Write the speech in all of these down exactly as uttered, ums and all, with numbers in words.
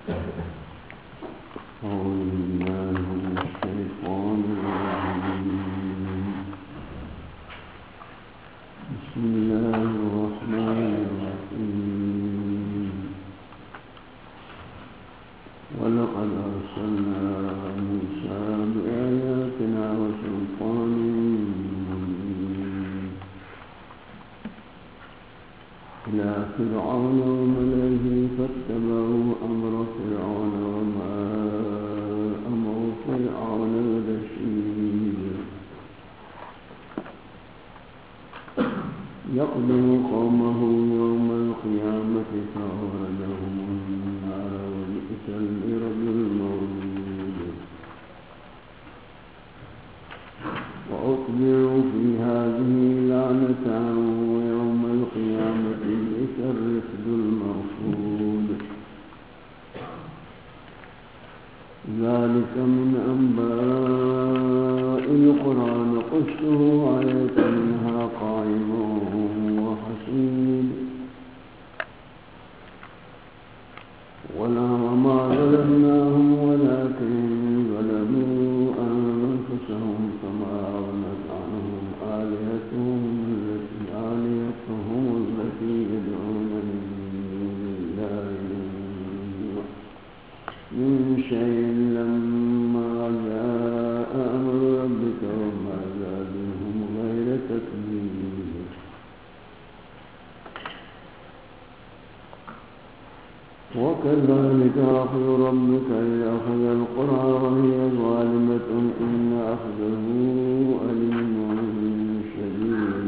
وكذلك أخذ ربك إذا أخذ القرى وهي ظالمة إن أخذه أليم شديد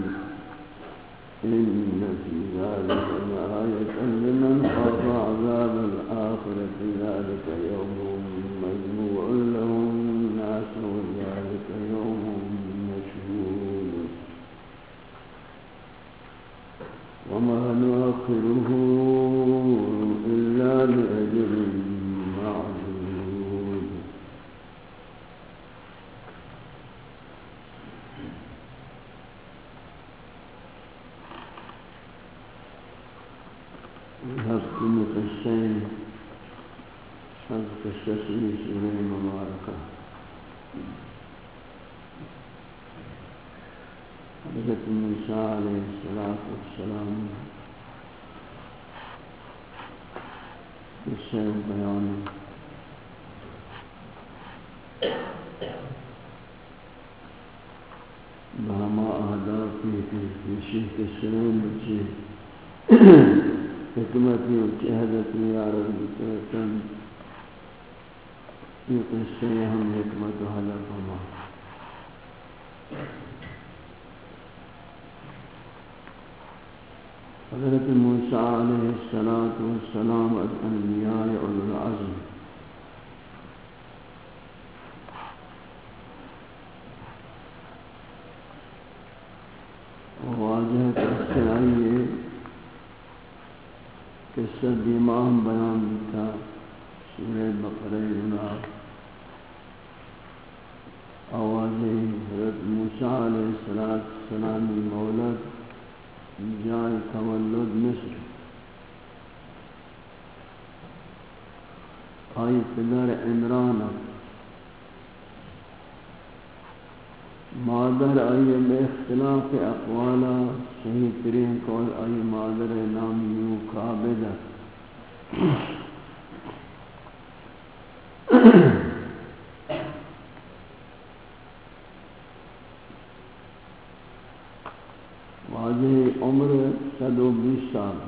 إن في ذلك لآية لمن خاف عذاب الآخرة ذلك يوم مجموع له الناس وذلك يوم مشهود وما نؤخره إلا لأجل معدود هفت مقشين هفت الشسري سورة مباركة حضرت موسى عليه الصلاة والسلام الشيء بيان بهما أهدافي في شيخ السلام بشي حكمتي وجهدتي يا رب كرتم يقصيهم حكمتها لكما حضرت موسیٰ علیہ السلام الانبیاء اولو العزم واضح قصہ آئیے قصہ دیمہ ہم بیان دیتا سورہ بقرہ گناہ آوازیں حضرت موسیٰ علیہ السلام مولد جائے تولد مصر آئی پدر عمران مادر آئی بے اختلاف اقوالا صحیح ترین قول آئی مادر نام یو کابدہ واجہ عمر صد و بیس سال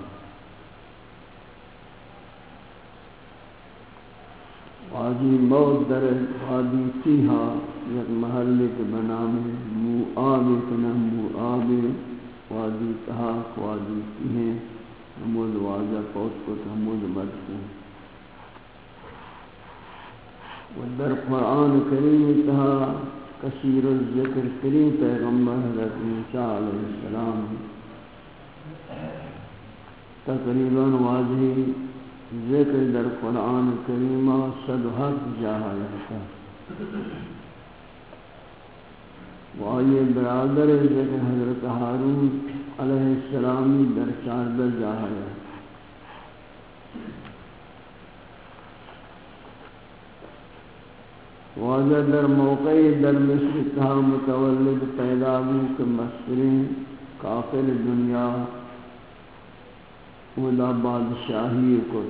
واجی موت در وادی تیہا یک محلی کے بنام موآب کنم موآب وادی تحاق وادی تیہیں حمود واجہ پوت کت حمود مدفون و در قرآن کریم تہا کثیر الذکر کریم پیغمبر حضرت موسیٰ علیہ السلام تقریباً واضح ذکر در قرآن کریمہ صد حق جاہا جاتا وآئی برادر ذکر حضرت ہارون علیہ السلامی در چاردہ جاہا جاتا واجہ در موقع در مصر تھا متولد پیدا بھی کہ مصری کافر دنیا اولا بادشاہی کو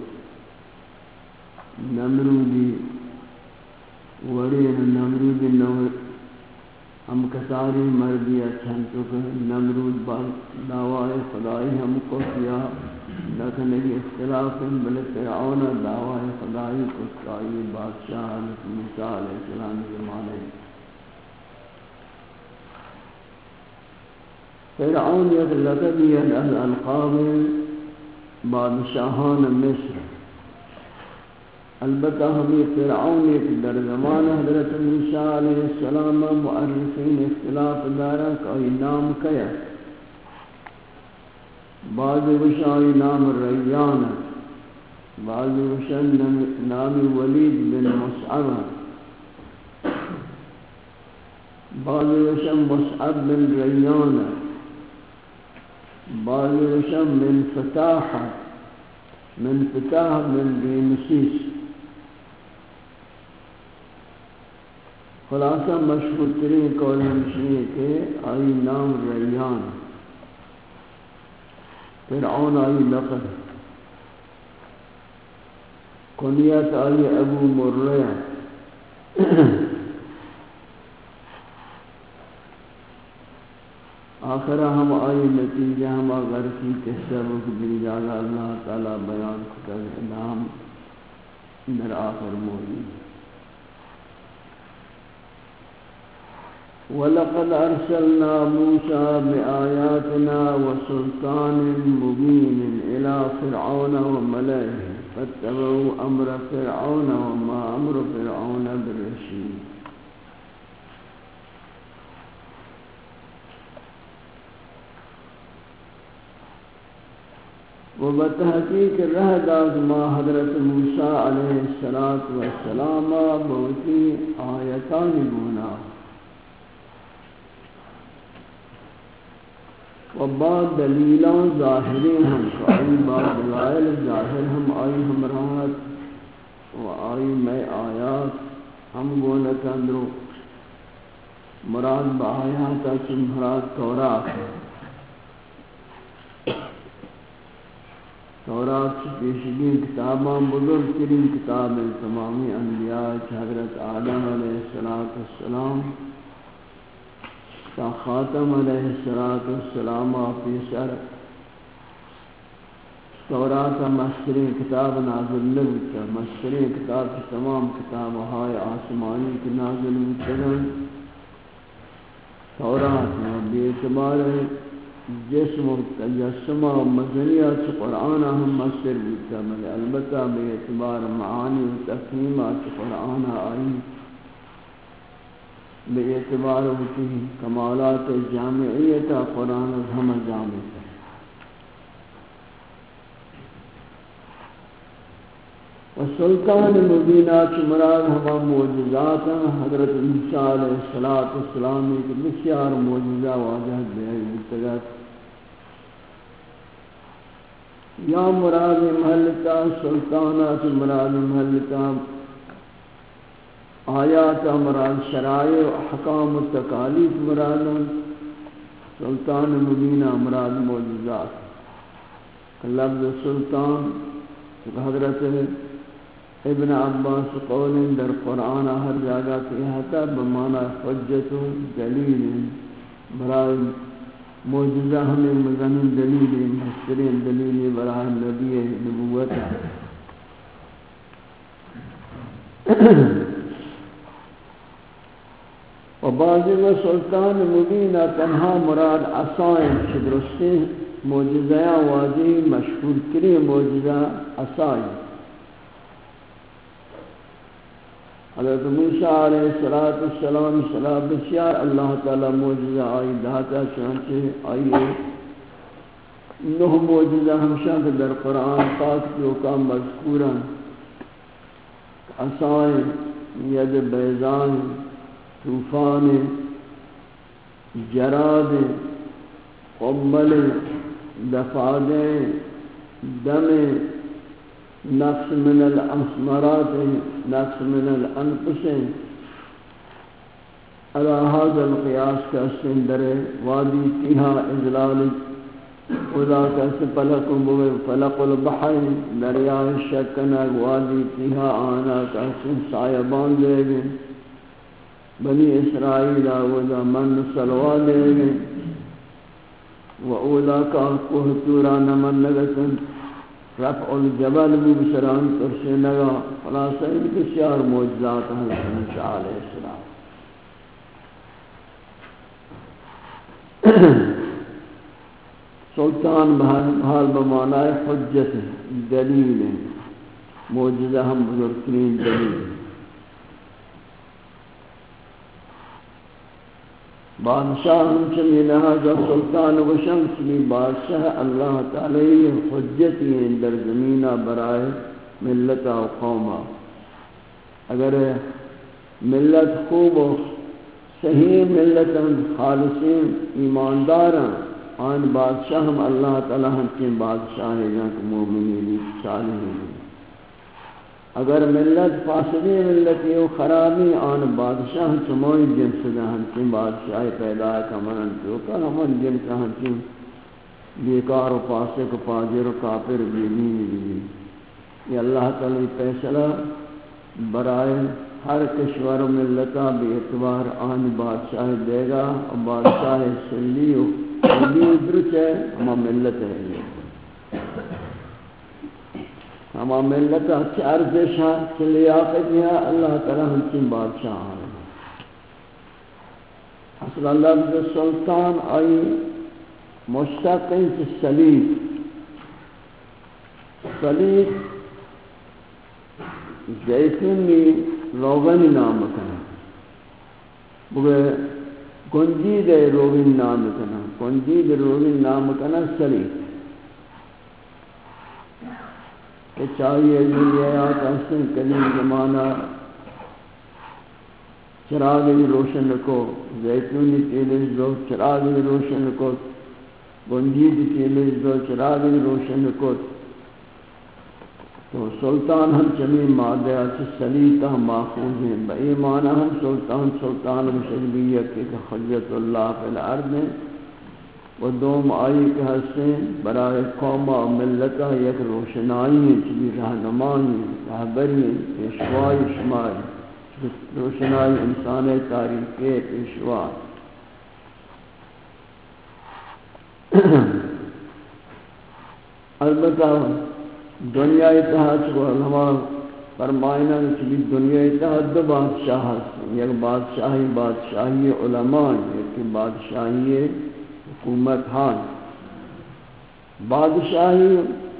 نمرودی ورین نمرودی نور ہم کساری مردی اچھن تو کہ نمرود دعوی خدای ہم کو کیا لیکن یہ اختلاف بل فرعون دعوی خدای کو کیا بادشاہ حضرت موسیٰ علیہ السلام زمانے فرعون یک لقبی الالقاب بادشاہان مصر البتہ ہمیں فرعون ایک در زمان حضرت موسیٰ علیہ السلام مؤرخین اختلاف دارا کوئی نام کیا بعض وشائی نام ریان بعض وشائی نام ولید بن مصعب بعض وشائی مصعب بن ریان بعض وشائی من فتاح من فتاح بن ریمسیس خلاصہ مشہور ترین قول ہمشی ہے کہ آئی نام ریان فرعون آئی لقب کنیت آئی ابو مرہ آخرہ ہم آئی نتیجہ ہم اگر کی قصہ رکھ بھی جاگا اللہ تعالی بیان کر نام در آخر موجود وَلَقَدْ أَرْسَلْنَا مُوسَى بِآيَاتِنَا وَسُلْطَانٍ مُبِينٍ إِلَى فِرْعَوْنَ وَمَلَئِهِ فَاتَّبَعُوا أَمْرَ فِرْعَوْنَ وَمَا أَمْرُ فِرْعَوْنَ بِالرَّشِيدِ وبتحقیق رہ داد ما حضرت موسیٰ علیہ السلام بہتی آیتان گونا و بعد دلیلان ظاہری ہم آئی بعد دلائل ظاہر ہم آئی ہمراہت و آئی میں آیات ہم گونتا اندرو مراد با آیاتا چن مراد تورات تورات کی پیشگی کتاباں بزرگ ترین کتاب تمامی انبیاء حضرت آدم علیہ السلام تا خاتم علیہ السلام پیسر تورات مستری کتاب نازل نبتا مستری کتاب کی تمام کتاب ہائے آسمانی کی نازل نبتا تورات میں بے اعتبار جسم و تجسم و مزنیات قرآن ہم مستر بودتا مگر البتہ بے اعتبار معانی و تفہیمات قرآن آئی بے اعتبار ہوتی کمالات جامعیت قرآن ہم جامع و سلطان مبینات مراد ہما معجزات حضرت موسیٰ علیہ السلام کے بسیار معجزہ واضح بے اتگت یا مراد محلتا سلطانات مراد محلتا آیات مراد شرائع و احکام و تکالیف مراد سلطان مبینہ مراد معجزات لفظ سلطان حضرت ابن عباس قول در قرآن ہر جگہ کہتا بمعنی حجت و دلیل برای معجزہ ہمیں مزمین دلیل مسترین دلیل برای نبی نبوت و بعضی و سلطان مبینہ تنہا مراد عصائیں شدرستی معجزہ واضح مشہور کری معجزہ عصائیں حضرت موسیٰ علیہ السلام صلاح بسیار اللہ تعالی معجزہ آئی داتا چنانچہ آئیے نہ معجزہ ہمشہ کے در قرآن پاک جو کا مذکورا عصائیں ید بیضان طوفان جراد قمل دفاد دم نقص من الاسمرات نقص من الانفس على هذا القياس كالسندر وادي فيها إذلال وذا كالسفلق فلق البحر درياء الشكنا وادي فيها آنا كالسن سائبان لے بني إسرائيل وذا من سلوى لے وأولا كالكوه تورا نمن نغتن رفع الجبل بسران ترسي نغا خلاصة بسيار موجزات حضرت علیہ السلام. سلطان بحال بمعنی حجت دلیل موجزہ ہم بزرگترین دلیل. بادشاہ ہم چلی لہذا سلطان و شمس بھی بادشاہ اللہ تعالی حجتی در زمینہ برائے ملت و قومہ. اگر ملت خوب و صحیح ملت خالصین ایمانداراں آن بادشاہ ہم اللہ تعالی ہم کے بادشاہ ہیں کہ مومنین صالحین. اگر ملت فاسدی ملتی و خرابی آن بادشاہ چموئی جنس دا ہم کے بادشاہ پیدا کمرن تو کہ ہمن جنس ہم کے بیکار و فاسق و فاجر و کافر بیدین بھی. یہ اللہ تعالی فیصلہ برائے ہر کشور و ملتا بے اعتبار آن بادشاہ دے گا اور بادشاہ سلی و سلی درچ ہے ہما ملت ہے. ہما ملت اچھی ارزش ہے اچھی لیاقت ہے اللہ تعالی ہم کی بادشاہ ہے. اصل اللہ بزر سلطان آئی مشتقین سے سلیط. سلیط زیتونی روغن نام کنا بگے کنجید روغن نام کنا کنجید روغن نام کنا سلیط. کہ چاہیے یہ آیات حسن قدیم زمانہ چراغی روشن کو زیتونی تیلز دو چراغی روشن کو گنجید تیلز دو چراغی روشن کو. تو سلطان ہم چمی مادہ سے سلیطہ ماخوذ ہیں بئی معنی ہم سلطان سلطان مشربیہ کے خجت اللہ فی الارض ہیں و دوم آئی کے حسین برائے قوم و ملتہ یک روشنائی ہیں چلی رہنمائی رہبری پیشوائی شمائی روشنائی انسان تاریخ پیشوائی. البتہ دنیا اتحاد کو علماء فرمائنا چلی دنیا اتحاد دو بادشاہ ہیں. یک بادشاہی بادشاہی علماء یک بادشاہی حکومت ہاں. بادشاہی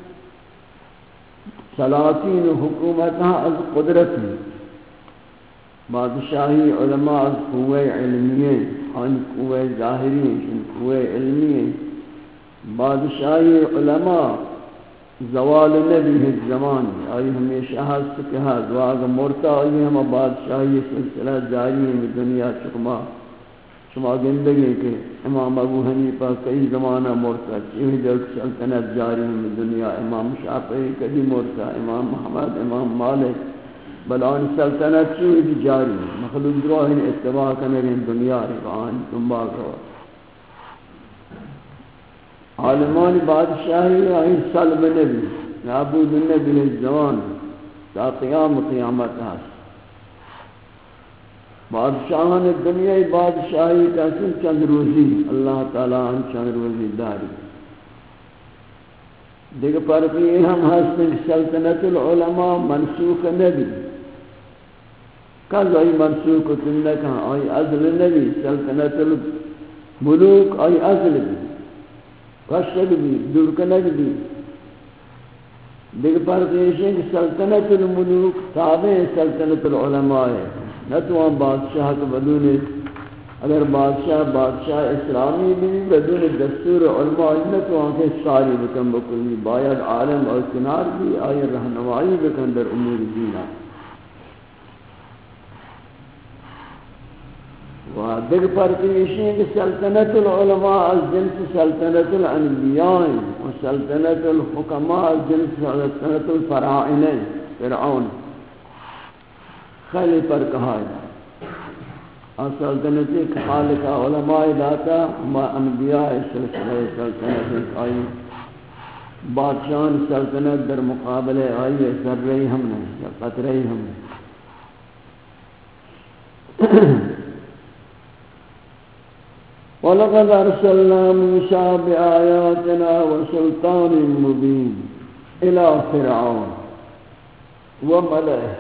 سلاطین حکومت ہاں از قدرت ہیں. بادشاہی علماء از قوہ علمیہ ہاں قوہ ظاہری ہیں قوہ علمیہ. بادشاہی علماء زوال نبی ہے زمان آئی ہمیشہ ہست کہ ہاں دعاغ مرتا آئی ہم بادشاہی سلسلہ جاری ہیں دنیا چکما شما زندگی کے امام ابو حنیفہ کئی زمانہ مرتا چیوہ جلک سلطنت جاری ہیں دنیا. امام شافعی کبھی مرتا امام محمد امام مالک بلان سلطنت چیوہ بھی جاری ہیں مخلوق دروہن اتباع کرنے دنیا رکھان تنبا کرو. عالمان بادشاہی آئی سلب نبی نابود نبی الزمان تا قیام قیامت ہے. بادشاہان دنیا بادشاہی کہتے چند روزی اللہ تعالیٰ ہم چند روزی داری. دیکھ پر بھی ہم حسن سلطنت العلماء منسوخ نبی کل آئی منسوخ تنکا آئی عزل نبی سلطنت الملوک آئی عزل بھی کشک بھی درکنک بھی. دیکھ پر دیشیں کہ سلطنت الملوک تابع سلطنت العلماء ہے. نہ تو ہم بادشاہ کو بدون اگر بادشاہ بادشاہ اسلامی بھی بدون دستور علماء نہ تو ہم کے ساری بکن بکلی باید عالم اور کنار بھی آئی رہنمائی بکن در امور دینہ. دیکھ پر دیشیں کہ سلطنت العلماء از جنس سلطنت الانبیاء و سلطنت الحکماء از جنس سلطنت الفراعنہ فرعون خیلی پر کہا ہے. سلطنت خالق علماء داتا ما انبیاء سلسلہ سلطنت آئی بادشاہان سلطنت در مقابلے آئی ذرہی ہم نے یا قطرہی ہم نے وَلَقَدْ أَرْسَلْنَا مُوسَىٰ بِآيَاتِنَا وَسُلْطَانٍ مُّبِينٍ إِلَىٰ فِرْعَوْنَ وَمَلَئِهِ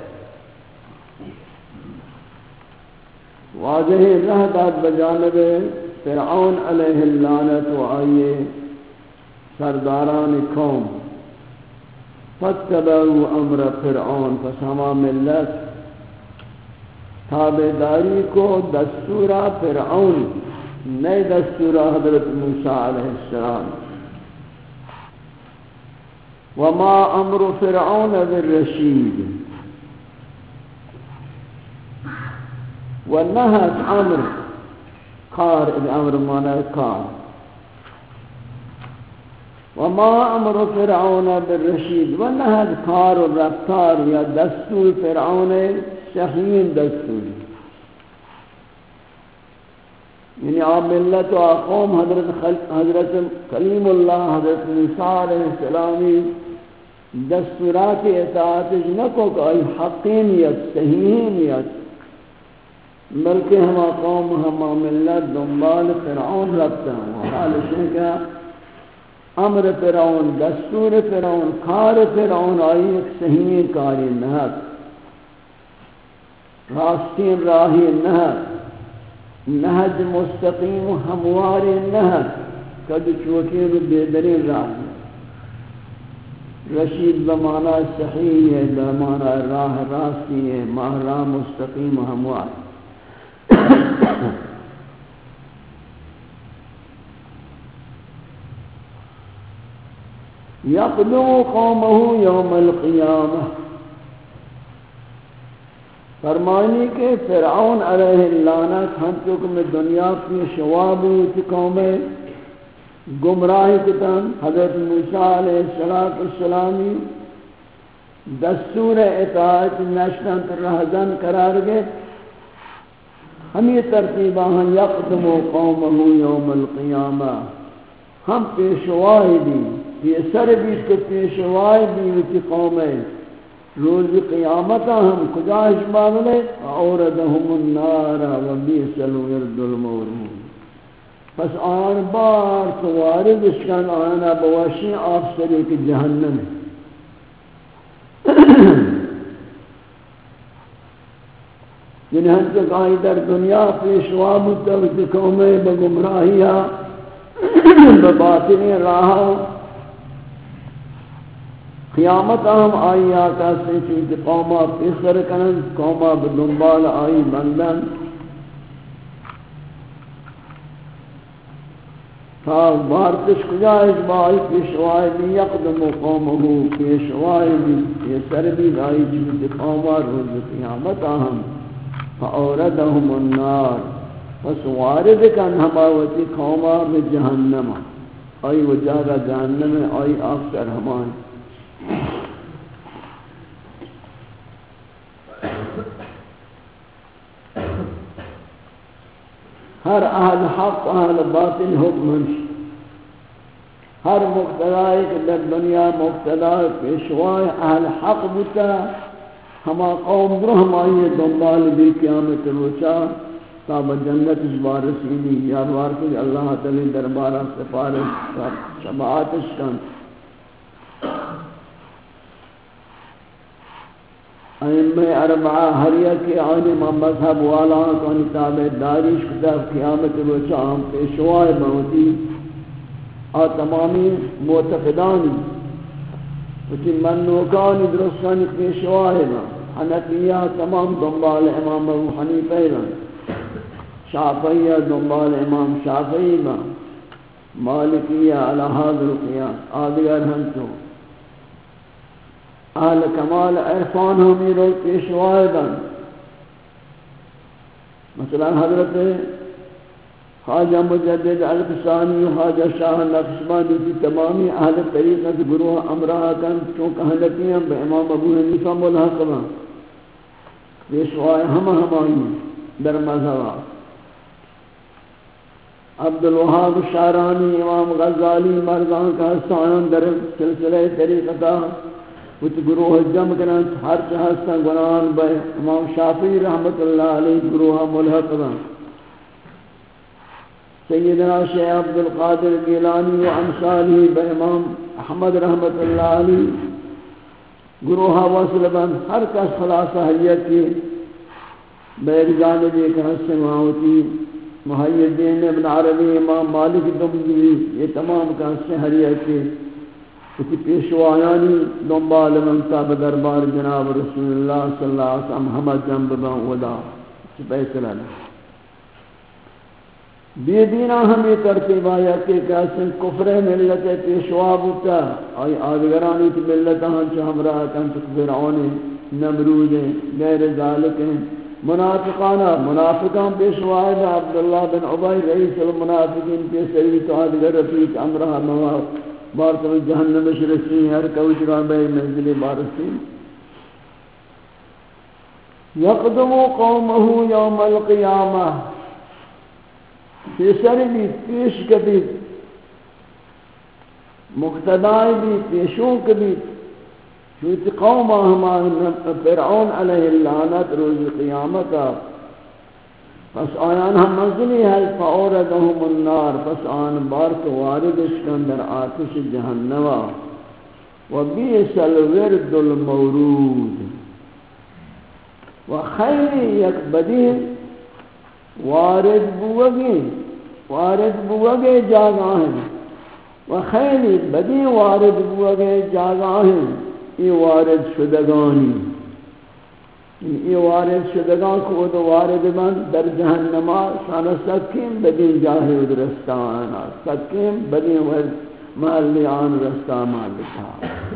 واضح رہ داد بجانب فرعون علیہ اللعنت و آئیے سرداران قوم فَاتَّبَعُوا أَمْرَ فِرْعَوْنَ فَسَمَا ملت تابعداری کو دستورہ فرعون نئے دستورہ حضرت موسیٰ علیہ السلام وما امر فرعون بالرشید ونہت امر کار امر مانا کار وما امر فرعون بالرشید ونہت کار و رفتار یا دستور فرعون شہین دستور یعنی آپ ملت و قوم حضرت حضرت کلیم اللہ حضرت موسیٰ علیہ السلامی دستورات اطاعت نکو کہ آئی حقینیت صحیحیت بلکہ ہما قوم ہما ملت دنبال فرعون رکھتا ہوں حالش ہے کہ امر فرعون دستور فرعون کار فرعون آئی ایک صحیح کاری نہت راستین راہی نہت نہج مستقیم ہموار نہج کد چوکین بیدرین راہ رشید بمانا صحیح ہے بمانا راہ راستی ہے ماہ راہ مستقیم ہموار یقدو قومہ یوم القیامہ فرمانی کہ فرعون علیہ اللعنت ہم چکم دنیا کی شوابی قوم گمراہی کتن حضرت موسیٰ علیہ السلامی دستور اطاعت نشتن رہزن قرار گئے ہم یہ ترتیبہ ہم یقدم قومہ یوم القیامہ ہم پیشوائی بھی یہ سر بیت کو پیشوائی بھی وچی قوم روز قیامت ہم کجاش معاملے اوردہم النار و بیس الورد المورود پس آن بار سوارد اشکن آنا بواشی آفسری کی جہنم یعنی ہم تک آئی در دنیا پیشوا متوجہ قومیں بگمراہیہ بباطنی راہا قیامت ہم آئی آتا سے چونکہ قومہ پیسر کنن قومہ بدنبال آئی بندن تا بارتش کجائش بائی پیشوائی بھی یقدم قومہو پیشوائی بھی پیسر بھی آئی چونکہ قومہ روز قیامت ہم فاوردہم النار پس وارد کن ہماوتی قومہ بجہنم آئی وجاگہ جہنم آئی آفتر ہمان ہر اہل حق اہل باطل حکمن ہر مقتدائی کہ در دنیا مقتدائی پیشوائی اہل حق بتا ہما قوم در ہمائی دنبال بھی قیامت روچا تاب جنت جبار رسیلی یا بارکل اللہ تعالی دربارہ سفارش شباعتش کن ائمہ اربعہ ہریہ کے عالم مذہب والا کانی تابع داریش کتاب قیامت روچا ہم پیشوائے موتی آ تمامی معتقدانی وچی منوکانی درستانی پیشوائے با حنفیہ تمام دنبال امام ابو حنیفہ با شافعیہ دنبال امام شافعی با مالکیہ علی حاضر قیاس آدگر ہم تو اہل کمال عرفان ہمیں روز پیشوائے بن مثلا حضرت خواجہ مجدد الفسانی خواجہ شاہ نقشبانی کی تمامی اہل طریقت گروہ امراہ کن چونکہ حلقی ہیں بے امام ابو حنیفہ ملحق بن پیشوائے ہم ہمائی در مذہب عبدالوہاب شارانی امام غزالی مردان کا حسان در سلسلہ طریقتا وچ گروہ جمع کرن ہر چہستان گناہان بے امام شافعی رحمت اللہ علیہ گروہ ملحق بن سیدنا شیخ عبدالقادر گیلانی و امثالی بے امام احمد رحمت اللہ علیہ گروہ وصل بن ہر کس خلاصہ حیت کی بیر جانب ایک حسن وہاں محی الدین ابن عربی امام مالک دمجوی یہ تمام کا حسن حیت کی اسی پیشوایانی دنبال منتا بدربار جناب رسول اللہ صلی اللہ علیہ وسلم حمد جنب بن ودا سپیسلہ بی دینا ہمیں ترتیب آیا کہ کیسن کفر ملت پیشوا بوتا آئی آدگرانی تی ملت ہنچ ہمراہ کنچ فرعون نمرود غیر ذالک منافقانا منافقان پیشوا ہے عبداللہ بن عبی رئیس المنافقین پیسوی تو آدگر رفیق امرہ مواب بارتم جہنم شرسی ہر کوچران بے منزل بارسی یقدم قومه یوم القیامہ پیسر بھی پیش کبھی مقتدائی بھی پیشوں کبھی چونکہ قوم ہمارے فرعون علیہ اللعنت روز قیامتا پس آیان ہم منزلی ہے فاوردهم النار پس آن بارک واردش کن در آتش جہنما و بیس الورد المورود و خیلی یک بدین وارد بوگی وارد بوگی جاگا ہیں و خیلی بدی وارد بوگی جاگا ہیں یہ وارد شدگانی یہ وارد شدگان کو دو وارد من در جہنما شانا سکیم بدی جاہی ادرستانا سکیم بدی محلی آن رستا مالکا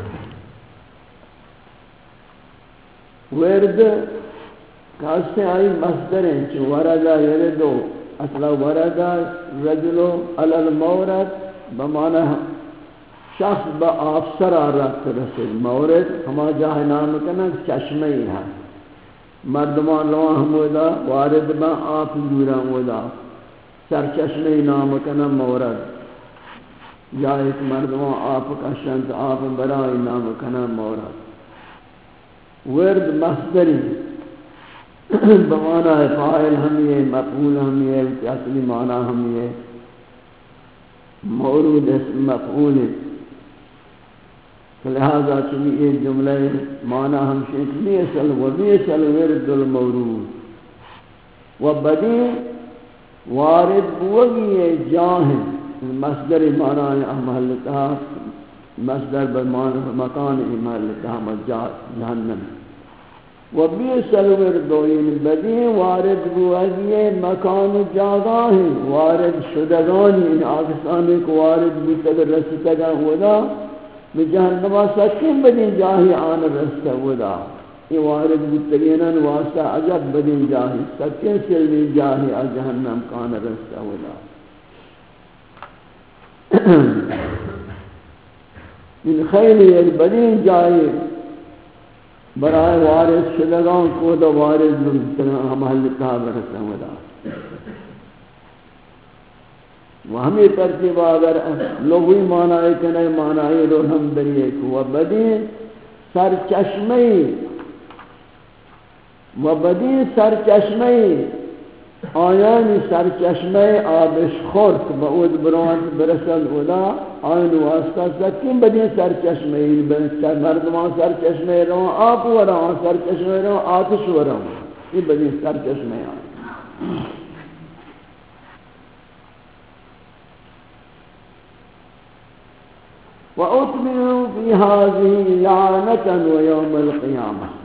ورد کاسے آئی مصدر ہیں چو وردہ یردو اصلا وردہ رجلو علی المورد بمعنی شخص با آفسر آرات رسل مورد ہما جاہ نام کنا چشمہی ہے مردمان لوان ہمودا وارد با آف دورا ہودا سر چشمہی نام کنا مورد جاہ ایک مردمان آف کا شنط آف برائی نام کنا مورد ورد مصدری بمعنی فاعل ہم یہ مفعول ہم یہ اصلی معنی ہم یہ مورود اسم مفعول لہذا چلی یہ جملہ معنی ہم شیخ بیسل و بیسل ورد المورود و بدی وارد بوگی جاہن مصدر معنی محلتہ مصدر بمعنی مکان محلتہ جہنم و بیسل وردوین بدی وارد بوگی مکان جاگا ہیں وارد شدگانی ان آکسانی کو وارد بوتر رسطگا ہودا بجہنما سکیم بدی جاہی آن رسطہ ہودا یہ وارد بوترینن واسطہ عجب بدی جاہی سکیم سلمی جاہی آ جہنم کان رسطہ ہودا من خیلی ایک بدی جاہی برائے وارث شدگان کو دو وارث محل تاب رسا ودا و ہمیں ترتیب اگر لغوی معنی کنے معنی رو ہم دریئے کو و بدی سر چشمی و بدی سر چشمی آیانی سر چشمی آبش خورک بعود برانت برسل اولا آیان واسطہ سکیم بدی سر چشمی مردمان سر چشمی رو آپ وران سر چشمی رو آتش وران یہ بدی سر چشمی آیان وَأُتْمِنُوا فِي هَذِهِ لَعْنَةً وَيَوْمَ الْقِيَامَةِ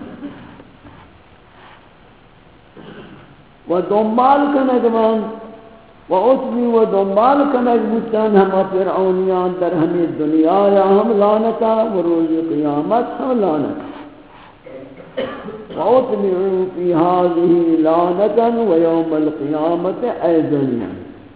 و دنبال کنگ من و اتبی و دنبال کنگ بودتن ہم فرعونیان در ہمیں دنیا یا ہم لعنتا و روز قیامت ہم لعنتا و اتبی فی هذه لعنتا و یوم القیامت ایضا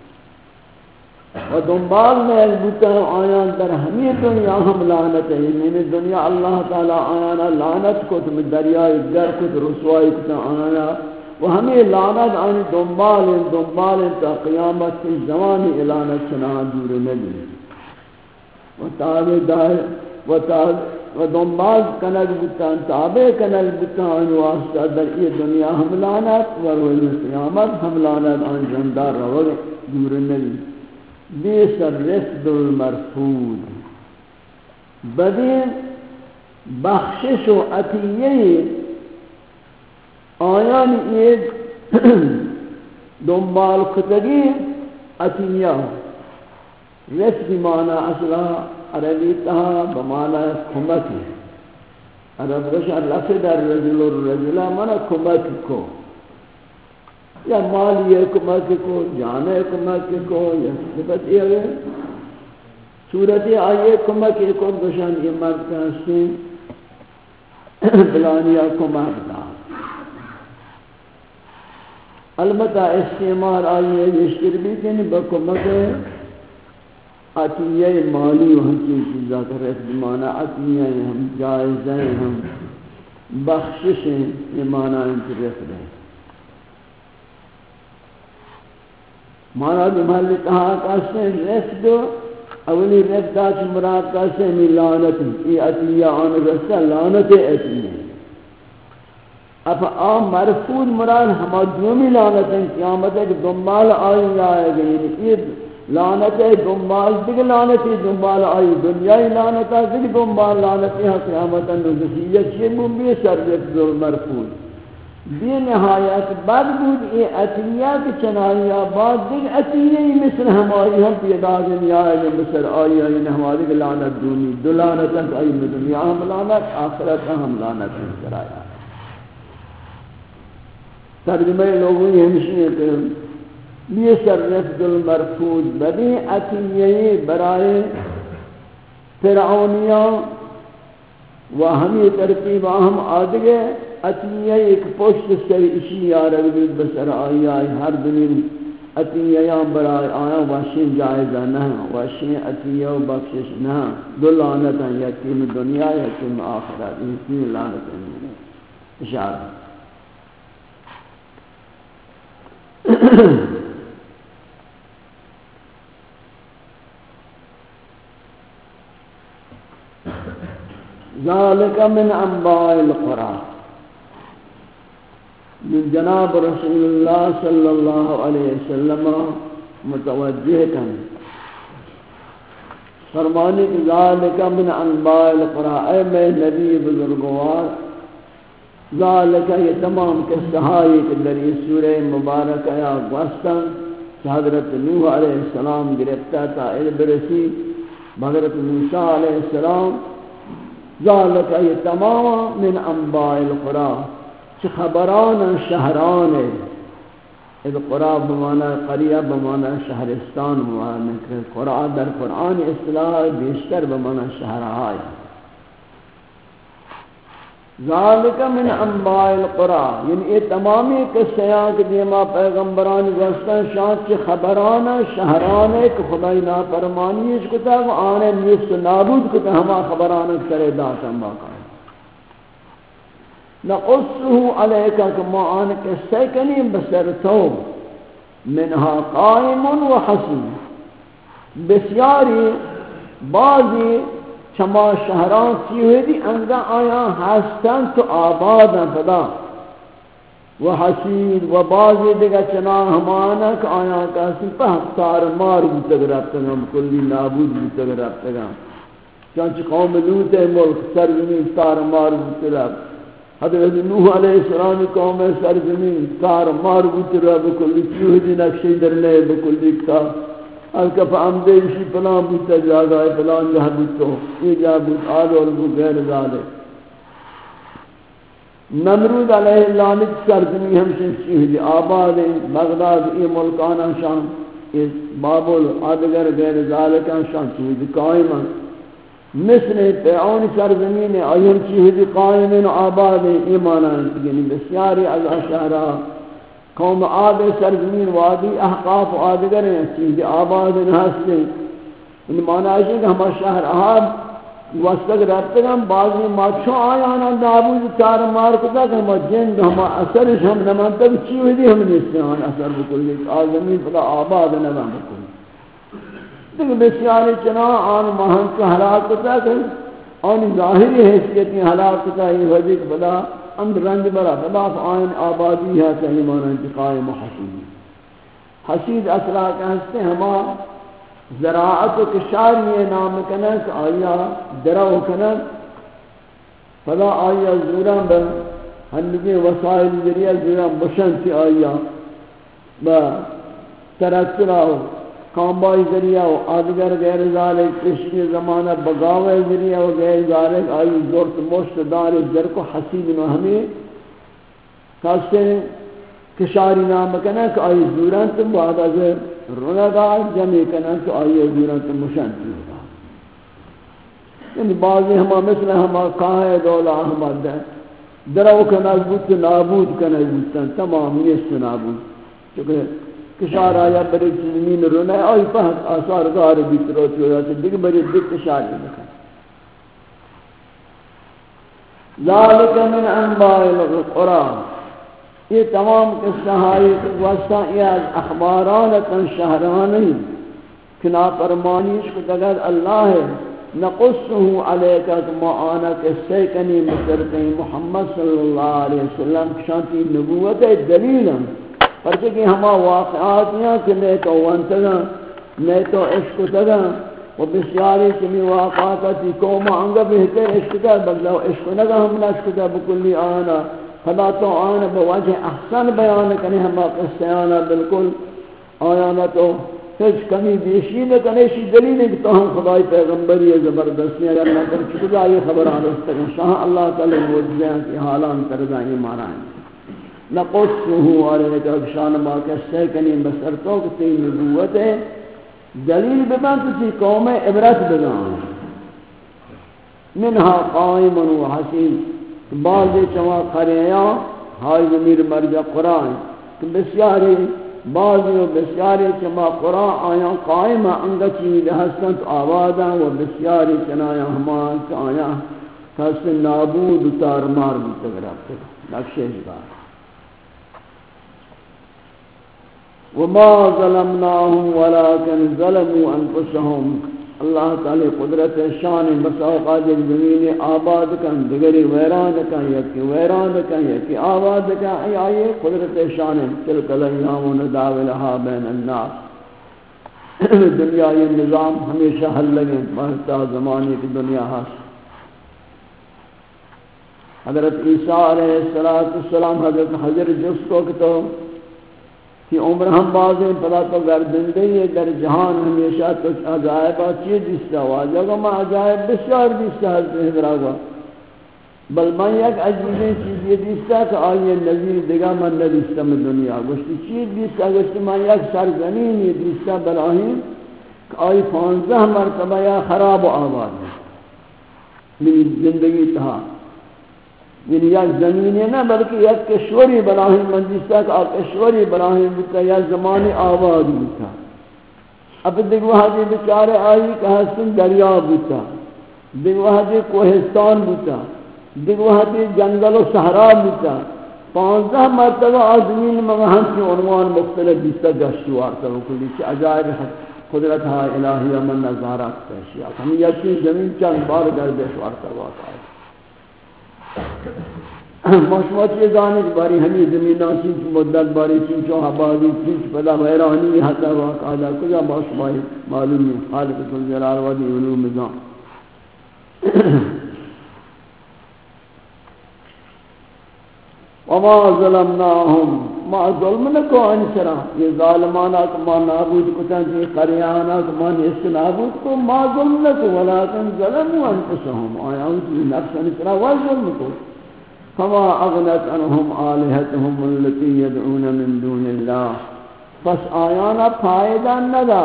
و دنبال میں بودتن آیان در ہمیں دنیا ہم لعنتا یعنی دنیا اللہ تعالی آیانا لعنت کو تم دریائی گر کو رسوائی کو آیانا و ہمیں لعنت آن دنبال دنبال تا قیامت کی زمانی اعلانت چنان دور نبی و تابع دار و تابع و دنبال کنگ بتان تابع کنگ بتان واسطہ در یہ دنیا ہم لعنت و روز قیامت ہم لعنت آن جندار رو دور نبی بیس الرفد المرفود بدین بخشش و عطیه آیان ایک دنبال کتگی عطیه رفد معنی اصلا عربی تہا بمعنی کمک عرب رشا رفد الرجل الرجل معنی کمک کو یا مالی کمک کو جانے کمک کو یا صفت یہ ہے صورت آئیے کمک کو گشان یہ مرد کہستے بلانیا کمک دا البتہ استعمال آئیے یشتر بھی کنی بکمک عطیہ مالی و ہمچین چیزا کر رہے ہیں معنی عطیہ ہم جائزیں ہم بخششیں یہ معنی انتر رکھ رہے ہیں مانا جمال کہا کہتے ہیں رفد اولی رفدات مراد کہتے ہیں لعنت یہ عطیہ آن رسل لعنت عطیہ اب آم مرفوض مراد ہما دومی لعنت ہیں قیامت ہے کہ دنبال آئی آئے گئی یہ لعنت ہے دنبال دیکھ لعنت ہے دنبال آئی دنیای لعنت ہے دیکھ دنبال لعنت ہے قیامت نزسیت یہ مبی سر رفد المرفوض بے نہایت بد بود یہ عطیہ کی چنائیہ بعد دیکھ عطیہ مثل ہماری ہم پیدا دنیا ہے مثل آئی آئی ہماری لعنت دونی دو لعنت ہے آئی دنیا ہم لعنت آخرت ہم لعنت ہے کرایا ترجمہ لوگوں یہ ہمشی ہے یہ سر رفد المرفوض بدی عطیہ برائے فرعونیاں و ہمیں ترتیب ہم آدھگے عطیہ ایک پشت سے اسی یارگ بھی بسر آئی آئی ہر دنی عطیہ برائے آیا واشین جائزہ نہ واشین عطیہ و بخشش نہ دو لعنت ہیں یکیم دنیا یکیم آخرت یہ تین لعنت ہیں اشارہ ذالک من انباء القرآن من جناب رسول اللہ صلی اللہ علیہ وسلم متوجہ کن فرمانی کہ ذالک من انباء القرآن اے میں نبی بزرگوار ذالک یہ تمام قصہائی کہ در یہ سورہ مبارکہ یا گوستن حضرت نوح علیہ السلام گرفتہ تا برسی حضرت موسیٰ علیہ السلام ذالک یہ تمام من انباء القرآن چھ خبران شہران اذ قرآن بمانا قریہ بمانا شہرستان بمانا قرآن در قرآن اصطلاح بیشتر بمانا شہرہائی ذالک من انباء القرآن یعنی یہ تمامی قصیاں کہ دیما پیغمبران گوستان شاید چھ خبران شہران کہ خدای نافرمانیش کتا و آنے نیست نابود کتا ہما خبران سر داتا باقا نقصه عليك كما أنك السكنين بسرتو منها قائم وحسين بسياري بعضي شما شهران سيهدي أنجا آيا حسن تو آبادا فدا وحسين وبعضي دقا چنا همانك آيا كاسي فهفتار مار بتغربتنا بكل نابود بتغربتنا چانچ قوم لوت ملک سرزمین تار مار بتغرب حضرت نوح علیہ السلام قوم سرزمین تار مار بترا بکلی چوہدی نقشی در لے بکلی کا الکف عمدیشی پلان بوتا جاگا ہے پلان جہاں بوتو یہ جا بوت آل والبو غیر ذالک نمرود علیہ اللعنت سرزمین ہمشن چوہدی آباد بغداد یہ ملکانا شان یہ بابل آدگر غیر ذالکا شان چوہدی قائمان مثل فرعون سرزمین ایہم چیزی قائمین و آباد ایمانا یعنی بسیاری از اشارہ قوم آب سرزمین وادی احقاف و آدگر ہیں چیزی آباد ہستے ان معنی ہے کہ ہمارا شہر آب واسطہ رابطہ ہم بعضی ماتشوں آیانا نابود چار مار کتا کہ ہم جن ہم اثرش ہم نمانتا بھی چی ہوئی دی ہم نیستیان اثر بکلی آزمین پدا آباد نظام بکلی لیکن بسیاری چنا آن مہن کا حلاق کتا کہ آن ظاہری حیثیتی حلاق کتا یہ وجہ بدا اند رنج برا بدا آئین آبادی ہے صحیح مانا انتقائم و حسید حسید اصلاح کہستے ہما زراعت و کشاری نام کنک آیا درو کنک فلا آیا زوران بر ہنگی وسائل ذریعہ زوران بشن سی آیا با ترکترہ کامبائی ذریعہ و آدگر غیر ذالک کشکی زمانہ بغاوہ ذریعہ و غیر ذالک آئی زورت مشت دار در کو حسید نو ہمیں کہستے کشاری نام کنک آئی زوران تم بعد از رنگا جمع کنن تو آئیے دورت مشانتی ہوگا یعنی بعضی ہما مثل ہما کاہے دولا احمد ہے درو کنک بود تو نابود کنک بودتن تمام نیست نابود چونکہ کشار آیا بری زمین رنگا آئی پہت آثار دار بیت روتی ہو جاتے دیکھ بری دیکھ کشاری لکھا ذالک من انباء القرآن یہ تمام قصہ ہائی واسطہ یہ از اخبارانتاً شہرانی کنا فرمانیش کو دگر اللہ ہے نقصہو علیکہ معانا قصہ کنی مصرقی محمد صلی اللہ علیہ وسلم کشانتی نبوت دلیلا پرچہ ہما واقعات یہاں کہ میں تو وانتگا میں تو عشق تگا و بسیاری کمی واقعاتی قوم آنگا بہتر عشق تگا بگلا عشق نگا ہم عشق تگا بکلی آنا فلا تو آنا بوجہ احسن بیان کرنے ہما قصے آنا بالکل آنا تو ہیچ کمی بیشی نہ کرنے شی دلیل ہے کہ تو ہم خدای پیغمبری زبردستی اگر نہ کر چکا یہ خبر آرستا کہ شاہ اللہ تعالی موجزیاں کی حالان تردائیں مارائیں نقصہو علیکہ شان ما قصے کنی بسرتوں کتی نبوت ہے دلیل ببن کسی قوم عبرت بگان منہا قائم و حسین بعض چما خریاں ہائی ضمیر مرجع قرآن کہ بسیاری بعضی و بسیاری چما قرآن آیا قائم انگا چیز حسن تو آوازاں و بسیاری چنایا ہمان کہ آیا حسن نابود تارمار متگراب نقشہ بار وما ظلمناهم ولكن ظلموا انفسهم اللہ تعالی قدرت شان مساوقات زمین آباد کن دگری ویران کن یکی ویران کن یکی آباد کن ای آئی قدرت شان تلک الایام نداولها بین الناس دنیا یہ نظام ہمیشہ حل لگیں بہتا زمانے کی دنیا ہاس حضرت عیسیٰ علیہ السلام حضرت حضر جس کو کتو کہ عمر ہم بازیں پدا تو گردندے یہ در جہان ہمیشہ تو عجائبات چیز دیستا ہوا جگہ میں عجائب بسیار دیستا حضرت حضرہ ہوا بل میں یک عجیبیں چیز یہ دیستا کہ آئیے نظیر دگا من ندیستا میں دنیا گوشتی چیز دیستا گوشتی میں یک سرزمین یہ دیستا بلاہیم کہ آئی پانزہ مرتبہ یا خراب و آباد ہے میری زندگی تہا یعنی یک زمینی نہ بلکہ یک کشوری براہیم مندیستا کہ آپ کشوری براہیم بکا یا زمان آباد بکا اب دیکھ وہاں دی بچارے آئی کہ حسن دریا بکا دیکھ وہاں دی کوہستان بکا دیکھ وہاں دی جنگل و صحرا بکا پانزہ مرتبہ آزمین مغہن کی عنوان مختلف دیستا گشتوارتا وکلی چی عجائب قدرت ہا الہیہ من نظارات پیشیات ہم یکی زمین چند بار گردشوارتا واقع ہے مشموعات یہ جانے کی باری ہمیں زمینہ چیز مدت باری چیز چو حبادی چیز پدا حیرانی حتی واقع دا کجا مشموعی معلوم ہے خالق الجلال ودی علوم ازام وما ظلمناہم ما ظلم نکو انسرا یہ ظالمانا کو ما نابود کتا جی قریانا کو ما نیست نابود کو ما ظلم نکو ولیکن ظلموا انفسهم آیا انسی نفس انسرا والظلم کو فما اغنت عنهم آلہتهم التي يدعون من دون اللہ پس آیانا فائدہ ندا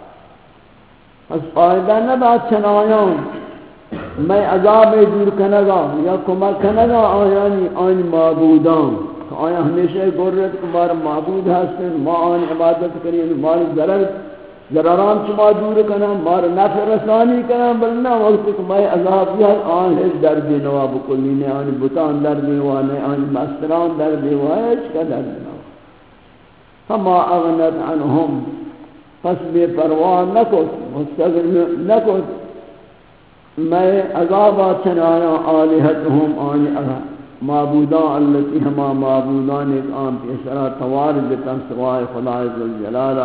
پس فائدہ ندا چن آیان میں عذاب دور کنگا یا کمک کنگا آیانی آن معبودان آیا ہمیشہ گورت کمار معبود ہستن ما آن عبادت کریں مال ضرر ضرران چما دور کنا مار نفع رسانی کنا بلنا وقت کہ میں عذاب یا آن ہے درد نواب کلی نے آن بتان درد وانے آن مستران درد وانے کا درد نواب فما اغنت عنہم پس بے پروان نکت مستغر نکت میں عذابا چنایا آلہتہم آن معبودان اللتی ہما معبودان ایک آن پیسرا توارجتا سوائے خدای ذوالجلالہ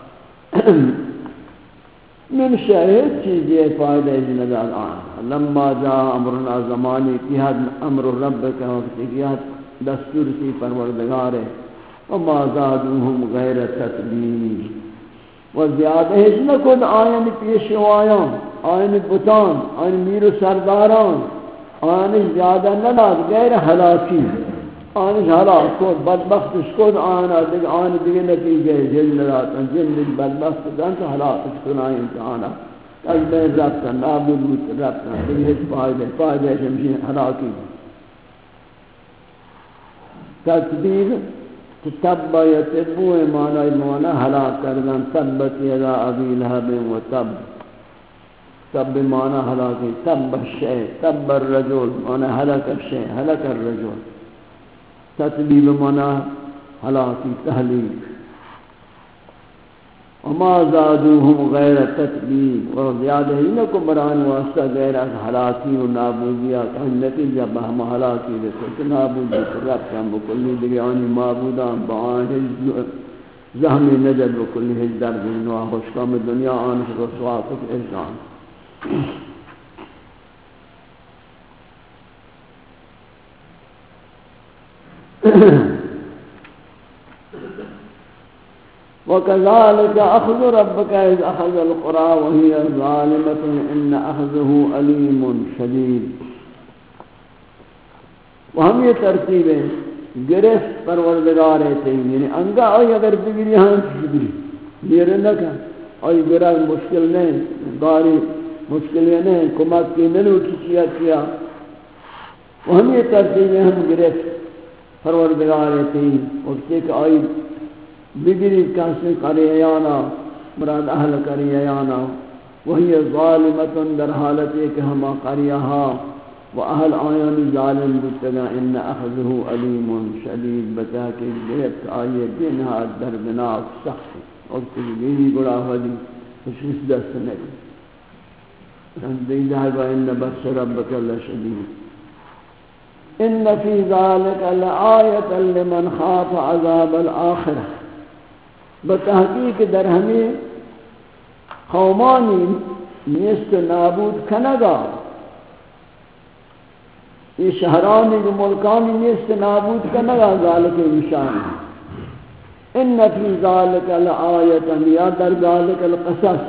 من شاہد چیزیں فائدہ جندال آن لما جا امرنا زمانی کی حد امر رب کا وقت کی حد دستور سی پروردگار ہے وما زادوہم غیر تتبیل و زیادہ ہیچ نکد آئین پیشوایاں آئین بطان آئین میر و سرداران آئین زیادہ نلاد غیر حلاکی آئین حلاک کو بدبختش کد آنا دیکھ آئین دیکھ نتیجہ جل نلات جن دیکھ بدبخت دن تو حلاکش کنائی امتحانا از بین ربطا نابود بود ربطا دیکھ ہیچ فائدہ فائدہ شمشین حلاکی تکبیر تب یتبو معنی معنی حلاک کردن تبت یدا ابی لہب و تب تب معنی حلاکی تب الشیء تب الرجل معنی حلق الشیء حلق الرجل تطبیب معنی حلاکی تحلیق وما زادوهم غیر تطبیب و زیادہ ہی نکو بران واسطہ غیر از حلاکی و نابودیات ان نتیجہ بہم حلاکی دیکھو کہ نابودی کو رب کم بکلی دیگانی معبودان بآن زہمی نجد بکلی حج در دنیا خوشکام دنیا آنش رسواتک اجران وكذلك أخذ ربك إذ أخذ القرى وهي ظالمة إن أخذه أليم شديد وهم یہ ترتیبیں گرفت پروردگار ہے یعنی انگا آئی اگر بگری ہاں بگری میرے نکا آئی گرہ مشکل نہیں گاری مشکل نہیں کمک کی نلو کیا کیا وهم یہ ترتیبیں ہم گرفت پروردگار ہے وقت کہ آئی بگری کسی قریانا مراد اہل قریانا وہی ظالمت در حالت ایک ہما قریہا و اہل آیان ظالم بتگا ان اخذہ علیم شدید بتا کہ گرفت آئیے بینہا دردناک سخت وقت گیری گڑا ہوئی خوشیس دست نگی دیدہ با ان بس ربک لشدید ان فی ذالک لآیتا لمن خاف عذاب الآخرہ بتحقیق در ہمیں قومانی نیست نابود کنگا یہ شہرانی و ملکانی نیست نابود کنگا ذالک نشان ان فی ذالک لآیتا یا در ذالک القصص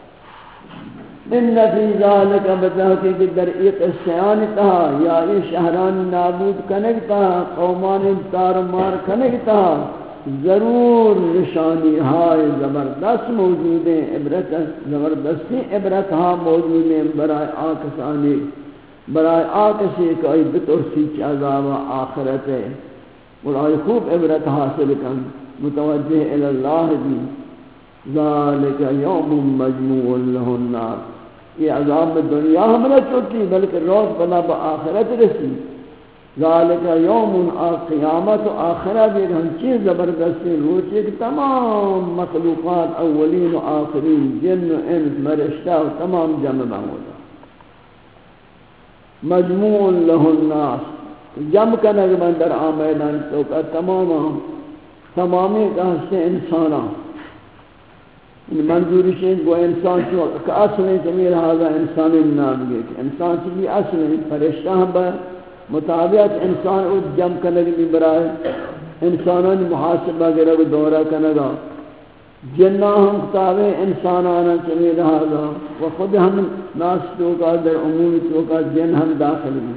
ان فی ذالک بتحقیق در ایک قصیان تہا یا یہ شہرانی نابود کنگ تہا قومانی تار مار کنگ تہا ضرور نشانی ہائے زبردست موجود ہیں عبرت زبردستی عبرت ہاں موجود ہیں برائے آکسانی برائے آکسی کوئی بترسی چی عذاب آخرت ہے اور آئی خوب عبرت حاصل کن متوجہ الاللہ بھی ذالک یوم مجموع لہ النار یہ عذاب دنیا ہم نہ چوٹی بلکہ روز بنا با آخرت رسی ذالک یوم قیامت و آخرہ بھی ہم چیز زبردستی روچے کہ تمام مخلوقات اولین و آخرین جن و انس مرشتہ و تمام جمع بہودا مجموع لہ الناس جمع کنگ بندر آمیدان تو کا تمام تمامی کا حصے انسانا منظوری شید وہ انسان چو کہ اصل جمیل حاضر انسانی نام گئے کہ انسان چلی اصل فرشتہ ہم با مطابق انسان او جمع کنگی بھی برائے انسانان محاسبہ گرہ کو دورہ کنگا جنہ ہم کتابیں انسانانا چمی رہا گا و خود ہم ناس توکا در عمومی توکا جن ہم داخل بھی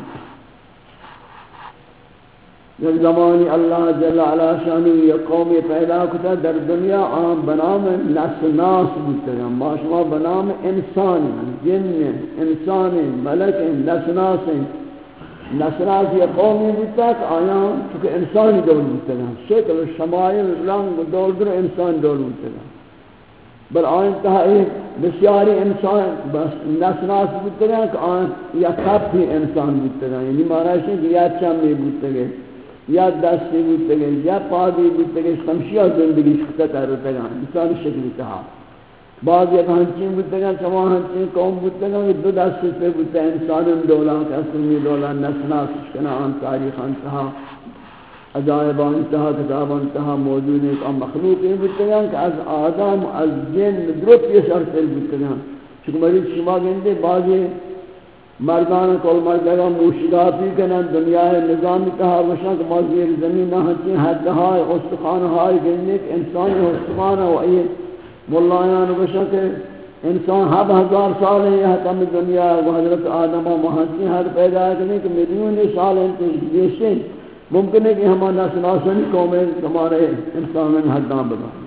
جب زمانی اللہ جل علا شانی یہ قوم پیدا کتا در دنیا آم بنام نس ناس بودتا ہے ما شما بنام انسان جن انسان ملک نس ناس نسراس یہ قومی بودتا کہ آیان چونکہ انسانی دور بودتا ہے شکل شمائل رنگ دور در انسان دور بودتا ہے بل آن تہائی بسیاری انسان بس نسناس بودتے گئے کہ آن یا کپ بھی انسان بودتے گئے یعنی معنی ہے کہ یا چمی بودتے گئے یا دستی بودتے گئے یا پادی بودتے گئے سمشیہ زندگی شکتا کرتے گئے انسان شکلی تہا بعض یک ہنچین بودتے گئے سوا ہنچین قوم بودتے گئے دو دستی پہ بودتے انسان دولا کسرمی دولا نسناس شکنا آن تاریخ انتہا عجائب انتہا کتاب انتہا موجود ہے کہ مخلوق یہ بودتگان کہ از آدم از جن درست یہ شرطل بودتگان چونکہ مریض شما گندے بعضی مردان کل مردگان موشگاتی کنن دنیا نظامی تہا وشاں کہ مازیر زمین نہ ہنچیں حدہائی استخانہائی گندے کہ انسانی استخانہ و ای ملایان وشاں کہ انسان ہب ہزار سال ہے یہاں تم دنیا و حضرت آدم و محسن حد پیدا کرنے کہ ملیون سال انتظر دیشیں ممکن ہے کہ ہمارا سناسنی قومیں ہمارے انسان میں حدام بگانے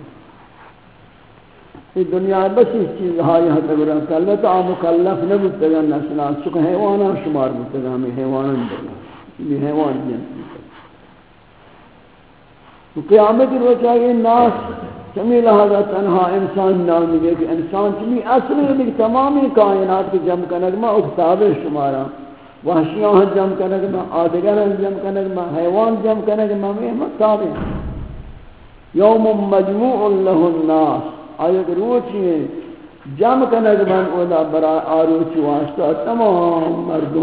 یہ دنیا بس اس چیز ہائی یہاں تک رہا کہ اللہ تعالی مکلف نہ بودتے گا نسناس چکہ حیوانہ شمار بودتے گا ہمیں حیوانہ بگا یہ حیوان جنسی تو قیامت روز چاہیے ناس چمی لہذا تنہا انسان نام دے کہ انسان چمی اصلی ہے کہ تمامی کائنات کی جمع کنگ میں اکتاب شمارا وحشیاں ہاں جمع کنگ میں آدگر ہاں جمع کنگ میں حیوان جمع کنگ میں میں مطابع یوم مجموع لہ الناس آیت روچی ہیں جمع کنگ میں اولا برا آروچی واسطہ تمام مردوں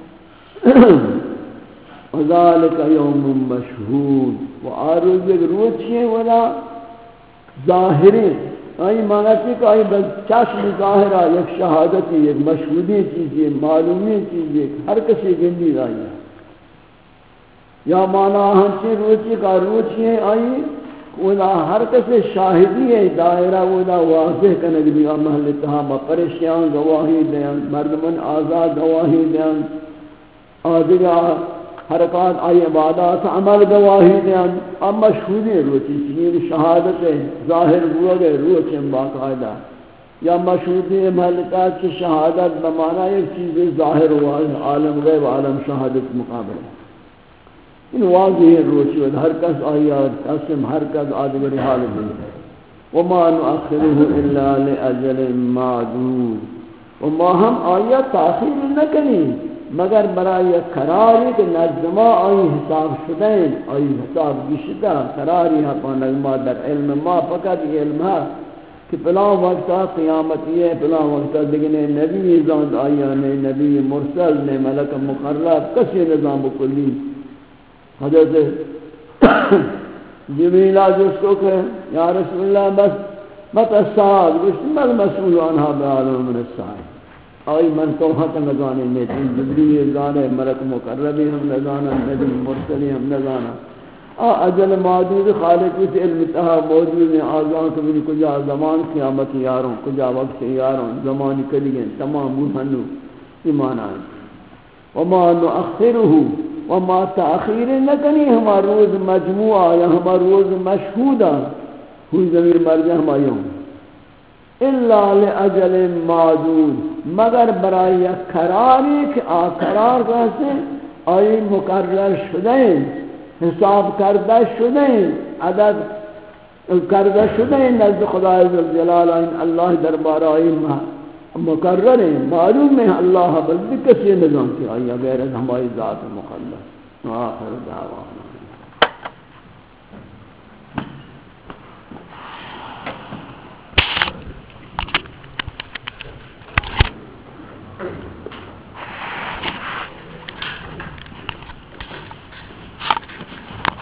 وذالک یوم مشہود و آروچی ایک روچی ہیں اولا ظاہری آئی مانتی کہ آئی چشم ظاہرہ یک شہادتی یک مشہودی چیزی معلومی چیزی ہر کسی گندی آئی ہے یا مانا ہنچی روچی کا روچی ہے آئی اولا ہر کسی شاہدی ہے دائرہ اولا واضح کنگ دیا محل اتحامہ پریشیان گواہی دیان مردمن آزاد گواہی دیان آدھگا حرکات آئی عبادات عمل گواہی دیان اب مشہودی روچی چیزی شہادت ظاہر ہوا گئے روچیں باقاعدہ یا مشہودی محلکات کی شہادت بمانا ایک چیز ظاہر ہوا عالم غیب عالم شہادت مقابل ان واضح روچی ود ہر کس آئی قسم ہر کس آدھگری حال دی وما نؤخره الا لأجل معدود وما ہم آیا تاخیر نہ کنی مگر برای قراری کہ نظمہ آئی حساب شدین آئی حساب گشتا قراری ہے ما در علم ما فقط یہ علم ہے کہ پلان وقتا قیامت یہ پلان وقتا دیکھنے نبی زاند آیا نے نبی مرسل نے ملک مقرب کسی نظام کلی حضرت جبریل جس کو کہ یا رسول اللہ بس مت الساعد مت مسئول عنہ بعالم من الساعد آئی من تو حق نظانے نیتی جبریل زانے ملک مقربی ہم نظانا نبی مرسلی ہم نظانا آ اجل معدود خالقی سے علم تہا موجود ہیں آزان کبھی کجا زمان قیامت یاروں کجا وقت یاروں زمانی کلیگیں تمام بوہنو ایمان آئیں وما نؤخرہ وما تاخیر نکنی ہما روز مجموعہ یا ہما روز مشہودہ ہوئی ضمیر مرجع ہما یوم الا لاجل معدود مگر برای قراری کہ آ قرار کہتے آئی مقرر شدیں حساب کردہ شدیں عدد کردہ شدیں نزد خدا عزوجلال اللہ دربار آئی مقرر ہیں معلوم ہے اللہ بلد کسی نظام کی آئی غیر ہماری ذات مقدس آخر دعوانا